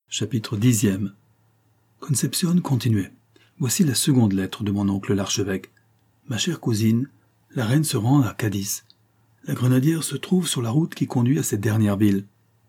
Chapitre 10. Concepcion continuait. Voici la seconde lettre de mon oncle l'archevêque. Ma chère cousine, la reine se rend à Cadiz. La grenadière se trouve sur la route qui conduit à cette dernière ville.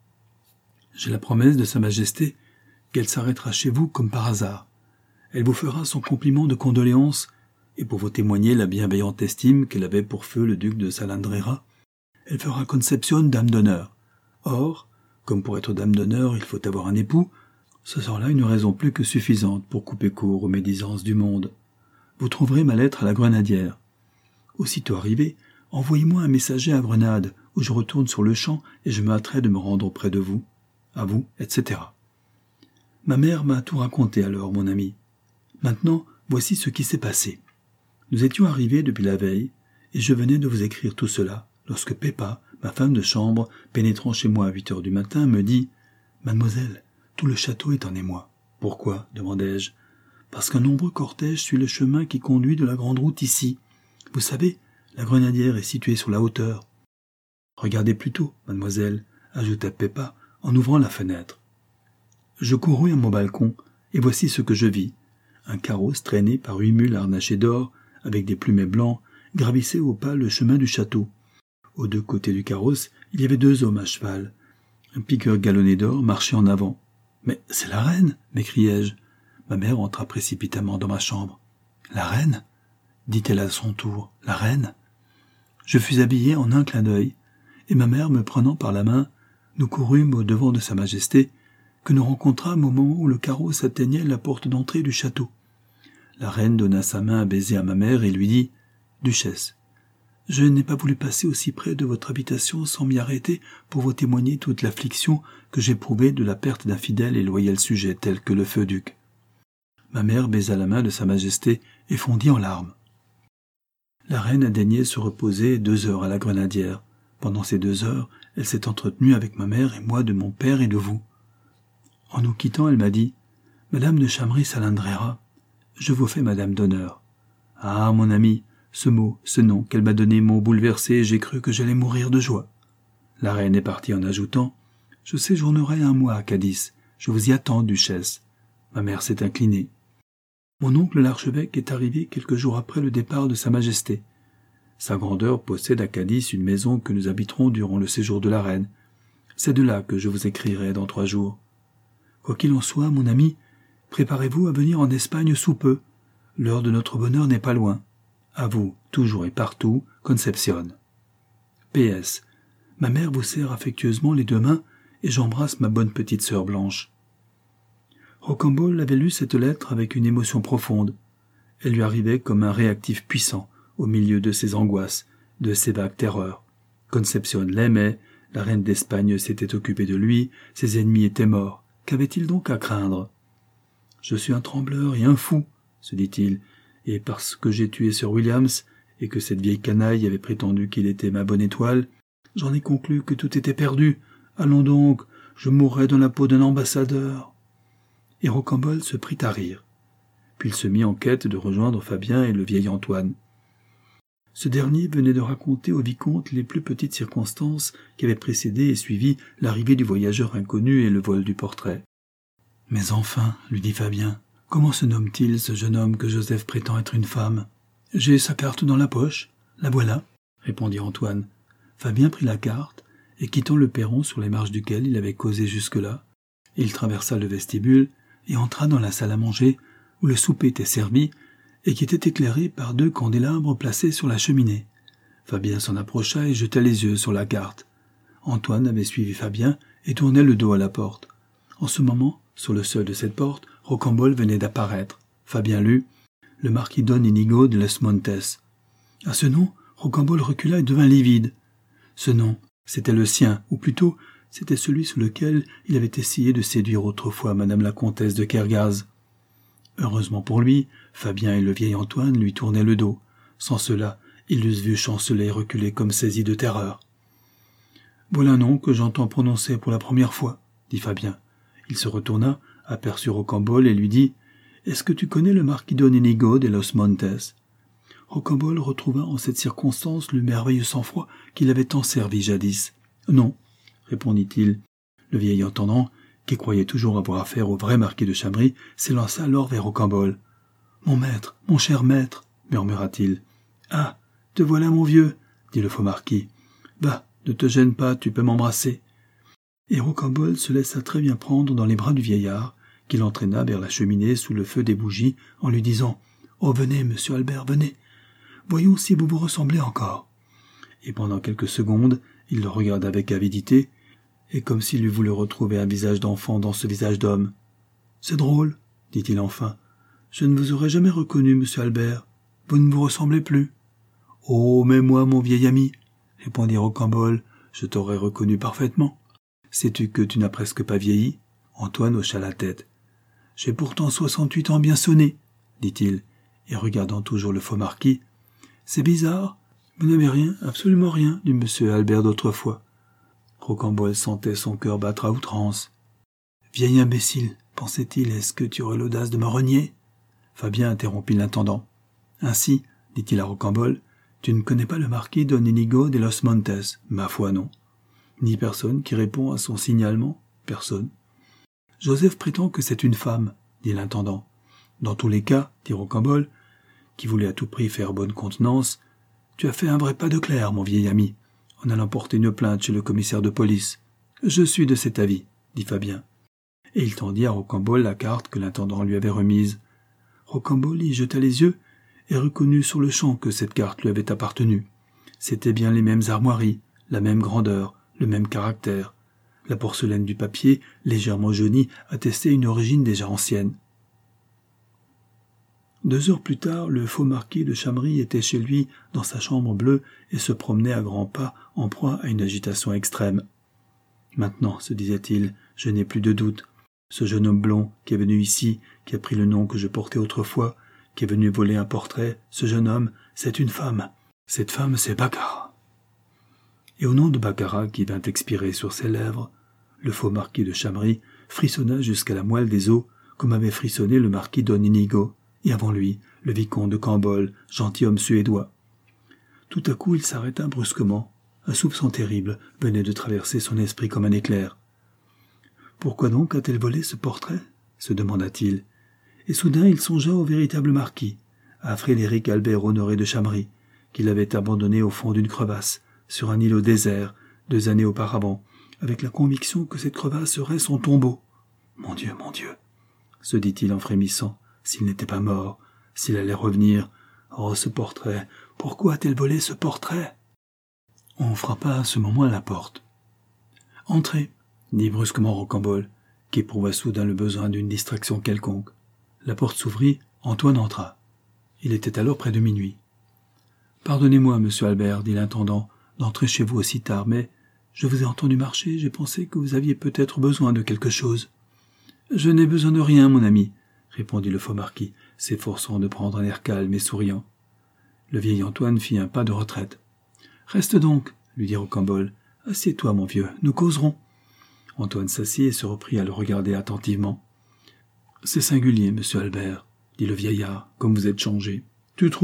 J'ai la promesse de Sa Majesté qu'elle s'arrêtera chez vous comme par hasard. Elle vous fera son compliment de condoléances, et pour vous témoigner la bienveillante estime qu'elle avait pour feu le duc de Salandrera, elle fera Concepcion dame d'honneur. Or, comme pour être dame d'honneur il faut avoir un époux, ce sera là une raison plus que suffisante pour couper court aux médisances du monde. Vous trouverez ma lettre à la grenadière. Aussitôt arrivé, envoyez-moi un messager à Grenade, où je retourne sur le champ et je me hâterai de me rendre auprès de vous, à vous, etc. Ma mère m'a tout raconté alors, mon ami. Maintenant, voici ce qui s'est passé. Nous étions arrivés depuis la veille, et je venais de vous écrire tout cela, lorsque Pépa, ma femme de chambre, pénétrant chez moi à 8 heures du matin, me dit « Mademoiselle, tout le château est en émoi. »« Pourquoi ?» demandai-je. « Parce qu'un nombreux cortège suit le chemin qui conduit de la grande route ici. Vous savez, la grenadière est située sur la hauteur. »« Regardez plutôt, mademoiselle, » ajouta Pépa, en ouvrant la fenêtre. Je courus à mon balcon, et voici ce que je vis. Un carrosse traîné par 8 mules harnachées d'or, avec des plumets blancs, gravissait au pas le chemin du château. Aux 2 côtés du carrosse, il y avait 2 hommes à cheval. Un piqueur galonné d'or marchait en avant. « Mais c'est la reine !» m'écriai-je. Ma mère entra précipitamment dans ma chambre. « La reine ?» dit-elle à son tour. « La reine ?» Je fus habillé en un clin d'œil, et ma mère me prenant par la main, nous courûmes au devant de Sa Majesté, que nous rencontrâmes au moment où le carrosse atteignait la porte d'entrée du château. La reine donna sa main à baiser à ma mère et lui dit « Duchesse, je n'ai pas voulu passer aussi près de votre habitation sans m'y arrêter pour vous témoigner toute l'affliction que j'éprouvais de la perte d'un fidèle et loyal sujet tel que le feu duc. » Ma mère baisa la main de Sa Majesté et fondit en larmes. La reine a daigné se reposer 2 heures à la grenadière. Pendant ces 2 heures, elle s'est entretenue avec ma mère et moi de mon père et de vous. En nous quittant, elle m'a dit « Madame de Chamry-Salandrera, je vous fais madame d'honneur. » Ah, mon ami, ce mot, ce nom qu'elle m'a donné m'ont bouleversé et j'ai cru que j'allais mourir de joie. La reine est partie en ajoutant « Je séjournerai 1 mois à Cadiz. Je vous y attends, duchesse. » Ma mère s'est inclinée. Mon oncle l'archevêque est arrivé quelques jours après le départ de Sa Majesté. Sa grandeur possède à Cadiz une maison que nous habiterons durant le séjour de la reine. C'est de là que je vous écrirai dans 3 jours. Quoi qu'il en soit, mon ami, préparez-vous à venir en Espagne sous peu. L'heure de notre bonheur n'est pas loin. À vous, toujours et partout, Concepcion. PS. Ma mère vous serre affectueusement les 2 mains et j'embrasse ma bonne petite sœur Blanche. Rocambole avait lu cette lettre avec une émotion profonde. Elle lui arrivait comme un réactif puissant au milieu de ses angoisses, de ses vagues terreurs. Concepcion l'aimait, la reine d'Espagne s'était occupée de lui, ses ennemis étaient morts. Qu'avait-il donc à craindre ? « Je suis un trembleur et un fou, » se dit-il, « et parce que j'ai tué Sir Williams et que cette vieille canaille avait prétendu qu'il était ma bonne étoile, j'en ai conclu que tout était perdu. Allons donc, je mourrai dans la peau d'un ambassadeur. » Et Rocambole se prit à rire. Puis il se mit en quête de rejoindre Fabien et le vieil Antoine. Ce dernier venait de raconter au vicomte les plus petites circonstances qui avaient précédé et suivi l'arrivée du voyageur inconnu et le vol du portrait. « Mais enfin, lui dit Fabien, comment se nomme-t-il ce jeune homme que Joseph prétend être une femme ? »« J'ai sa carte dans la poche, la voilà, » répondit Antoine. Fabien prit la carte, et quittant le perron sur les marches duquel il avait causé jusque-là, il traversa le vestibule et entra dans la salle à manger où le souper était servi et qui était éclairé par 2 candélabres placés sur la cheminée. Fabien s'en approcha et jeta les yeux sur la carte. Antoine avait suivi Fabien et tournait le dos à la porte. En ce moment, sur le seuil de cette porte, Rocambole venait d'apparaître. Fabien lut « Le marquis Don Inigo de Los Montes ». À ce nom, Rocambole recula et devint livide. Ce nom, c'était le sien, ou plutôt, c'était celui sous lequel il avait essayé de séduire autrefois madame la comtesse de Kergaz. Heureusement pour lui, Fabien et le vieil Antoine lui tournaient le dos. Sans cela, ils l'eussent vu chanceler et reculer comme saisi de terreur. « Voilà un nom que j'entends prononcer pour la première fois, » dit Fabien. Il se retourna, aperçut Rocambole et lui dit « Est-ce que tu connais le marquis Don Inigo de Los Montes ?» Rocambole retrouva en cette circonstance le merveilleux sang-froid qui l'avait tant servi jadis. « Non, » répondit-il. Le vieil entendant qui croyait toujours avoir affaire au vrai marquis de Chamry, s'élança alors vers Rocambole. « Mon maître, mon cher maître !» murmura-t-il. « Ah, te voilà, mon vieux !» dit le faux marquis. « Va, ne te gêne pas, tu peux m'embrasser. » Et Rocambole se laissa très bien prendre dans les bras du vieillard, qui l'entraîna vers la cheminée sous le feu des bougies, en lui disant « Oh, venez, monsieur Albert, venez. Voyons si vous vous ressemblez encore. » Et pendant quelques secondes, il le regarda avec avidité, et comme s'il eût voulu retrouver un visage d'enfant dans ce visage d'homme. « C'est drôle, dit-il enfin. Je ne vous aurais jamais reconnu, monsieur Albert. Vous ne vous ressemblez plus. »« Oh, mais moi, mon vieil ami, répondit Rocambole, je t'aurais reconnu parfaitement. Sais-tu que tu n'as presque pas vieilli ?» Antoine hocha la tête. « J'ai pourtant 68 ans bien sonnés, dit-il, et regardant toujours le faux marquis. « C'est bizarre, vous n'avez rien, absolument rien, du monsieur Albert d'autrefois. » Rocambole sentait son cœur battre à outrance. « Vieil imbécile, pensait-il, est-ce que tu aurais l'audace de me renier ?» Fabien interrompit l'intendant. « Ainsi, dit-il à Rocambole, tu ne connais pas le marquis Don Inigo de los Montes, ma foi non. Ni personne qui répond à son signalement, personne. Joseph prétend que c'est une femme, dit l'intendant. Dans tous les cas, dit Rocambole, qui voulait à tout prix faire bonne contenance, tu as fait un vrai pas de clerc, mon vieil ami, en allant porter une plainte chez le commissaire de police. Je suis de cet avis, dit Fabien. Et il tendit à Rocambole la carte que l'intendant lui avait remise. Rocambole y jeta les yeux et reconnut sur le champ que cette carte lui avait appartenu. C'étaient bien les mêmes armoiries, la même grandeur, le même caractère. La porcelaine du papier, légèrement jaunie, attestait une origine déjà ancienne. 2 heures plus tard, le faux marquis de Chamry était chez lui dans sa chambre bleue et se promenait à grands pas en proie à une agitation extrême. Maintenant, se disait-il, je n'ai plus de doute. Ce jeune homme blond qui est venu ici, qui a pris le nom que je portais autrefois, qui est venu voler un portrait, ce jeune homme, c'est une femme. Cette femme, c'est Baccarat. Et au nom de Baccarat qui vint expirer sur ses lèvres, le faux marquis de Chamry frissonna jusqu'à la moelle des os, comme avait frissonné le marquis Don Inigo, et avant lui, le vicomte de Cambole, gentilhomme suédois. Tout à coup, il s'arrêta brusquement. Un soupçon terrible venait de traverser son esprit comme un éclair. Pourquoi donc a-t-elle volé ce portrait ? Se demanda-t-il. Et soudain, il songea au véritable marquis, à Frédéric Albert Honoré de Chamry, qu'il avait abandonné au fond d'une crevasse, sur un îlot désert, 2 années auparavant, avec la conviction que cette crevasse serait son tombeau. Mon Dieu, se dit-il en frémissant, s'il n'était pas mort, s'il allait revenir. Oh, ce portrait, pourquoi a-t-elle volé ce portrait ? On frappa à ce moment à la porte. « Entrez !» dit brusquement Rocambole, qui éprouva soudain le besoin d'une distraction quelconque. La porte s'ouvrit, Antoine entra. Il était alors près de minuit. « Pardonnez-moi, monsieur Albert, dit l'intendant, d'entrer chez vous aussi tard, mais je vous ai entendu marcher, j'ai pensé que vous aviez peut-être besoin de quelque chose. »« Je n'ai besoin de rien, mon ami, » répondit le faux marquis, s'efforçant de prendre un air calme et souriant. Le vieil Antoine fit un pas de retraite. « Reste donc, » lui dit Rocambole. « Assieds-toi, mon vieux, nous causerons. » Antoine s'assit et se reprit à le regarder attentivement. « C'est singulier, monsieur Albert, » dit le vieillard, « comme vous êtes changé. Tu trouves ?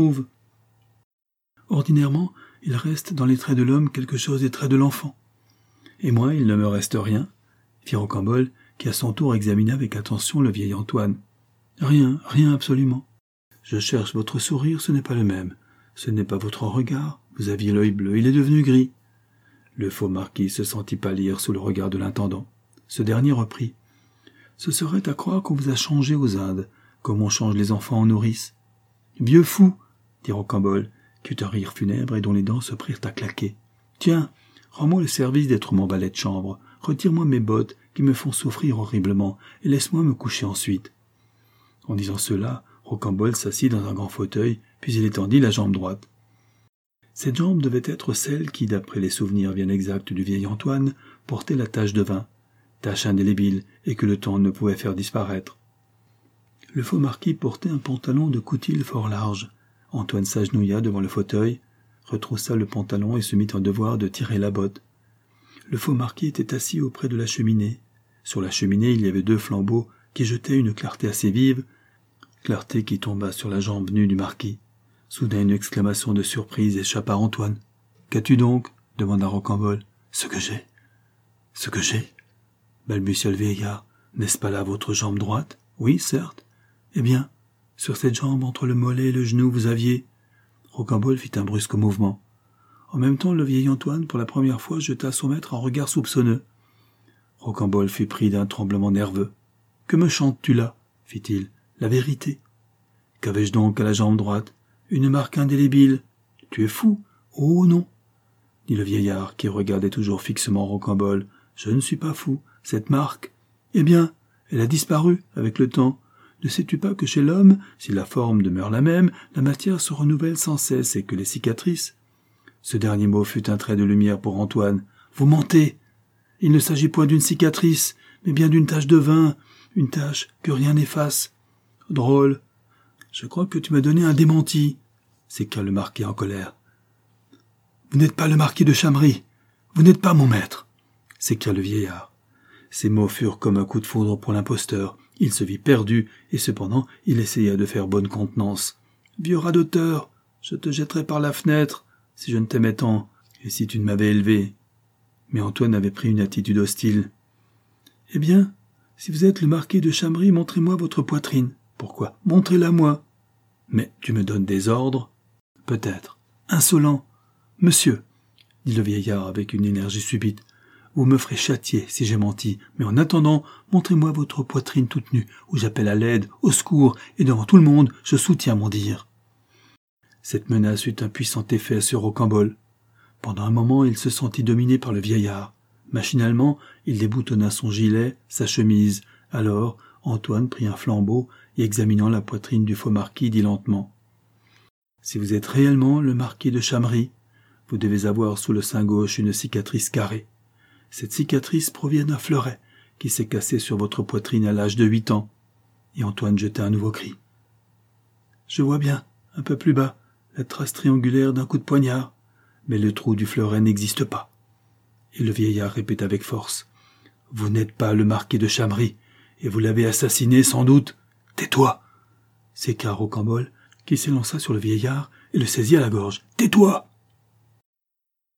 Ordinairement, il reste dans les traits de l'homme quelque chose des traits de l'enfant. Et moi, il ne me reste rien, » fit Rocambole, qui à son tour examina avec attention le vieil Antoine. « Rien, rien absolument. Je cherche votre sourire, ce n'est pas le même. Ce n'est pas votre regard. Vous aviez l'œil bleu, il est devenu gris. » Le faux marquis se sentit pâlir sous le regard de l'intendant. Ce dernier reprit. « Ce serait à croire qu'on vous a changé aux Indes, comme on change les enfants en nourrice. »« Vieux fou !» dit Rocambole, qui eut un rire funèbre et dont les dents se prirent à claquer. « Tiens, rends-moi le service d'être mon valet de chambre. Retire-moi mes bottes, qui me font souffrir horriblement, et laisse-moi me coucher ensuite. » En disant cela, Rocambole s'assit dans un grand fauteuil, puis il étendit la jambe droite. Cette jambe devait être celle qui, d'après les souvenirs bien exacts du vieil Antoine, portait la tache de vin, tache indélébile et que le temps ne pouvait faire disparaître. Le faux marquis portait un pantalon de coutil fort large. Antoine s'agenouilla devant le fauteuil, retroussa le pantalon et se mit en devoir de tirer la botte. Le faux marquis était assis auprès de la cheminée. Sur la cheminée, il y avait 2 flambeaux qui jetaient une clarté assez vive, clarté qui tomba sur la jambe nue du marquis. Soudain, une exclamation de surprise échappa à Antoine. « Qu'as-tu donc » demanda Rocambole. « Ce que j'ai, balbutia le vieillard. N'est-ce pas là votre jambe droite? Oui, certes. Eh bien, sur cette jambe, entre le mollet et le genou, vous aviez... Rocambole fit un brusque mouvement. En même temps, le vieil Antoine, pour la première fois, jeta à son maître un regard soupçonneux. Rocambole fut pris d'un tremblement nerveux. « Que me chantes-tu là » fit-il. « La vérité. »« Qu'avais-je donc à la jambe droite ? Une marque indélébile. »« Tu es fou ?»« Oh non !» dit le vieillard, qui regardait toujours fixement Rocambole. « Je ne suis pas fou. Cette marque, eh bien, elle a disparu avec le temps. Ne sais-tu pas que chez l'homme, si la forme demeure la même, la matière se renouvelle sans cesse et que les cicatrices... » Ce dernier mot fut un trait de lumière pour Antoine. « Vous mentez. Il ne s'agit point d'une cicatrice, mais bien d'une tache de vin, une tache que rien n'efface. Drôle. Je crois que tu m'as donné un démenti, » s'écria le marquis en colère. « Vous n'êtes pas le marquis de Chamery. Vous n'êtes pas mon maître, » s'écria le vieillard. Ces mots furent comme un coup de foudre pour l'imposteur. Il se vit perdu, et cependant il essaya de faire bonne contenance. « Vieux radoteur, je te jetterais par la fenêtre, si je ne t'aimais tant, et si tu ne m'avais élevé. » Mais Antoine avait pris une attitude hostile. « Eh bien, si vous êtes le marquis de Chamery, montrez-moi votre poitrine. »« Pourquoi ? Montrez-la-moi. »« Mais tu me donnes des ordres ? » ?»« Peut-être. »« Insolent. »« Monsieur, » dit le vieillard avec une énergie subite, « vous me ferez châtier si j'ai menti, mais en attendant, montrez-moi votre poitrine toute nue, où j'appelle à l'aide, au secours, et devant tout le monde, je soutiens mon dire. » Cette menace eut un puissant effet sur Rocambole. Pendant un moment, il se sentit dominé par le vieillard. Machinalement, il déboutonna son gilet, sa chemise. Alors, Antoine prit un flambeau et, examinant la poitrine du faux marquis, dit lentement : « Si vous êtes réellement le marquis de Chamery, vous devez avoir sous le sein gauche une cicatrice carrée. Cette cicatrice provient d'un fleuret qui s'est cassé sur votre poitrine à l'âge de 8 ans. » Et Antoine jeta un nouveau cri. « Je vois bien, un peu plus bas, la trace triangulaire d'un coup de poignard, mais le trou du fleuret n'existe pas. » Et le vieillard répéta avec force : « Vous n'êtes pas le marquis de Chamery, et vous l'avez assassiné sans doute. Tais-toi » s'écria Rocambole, qui s'élança sur le vieillard et le saisit à la gorge. « Tais-toi »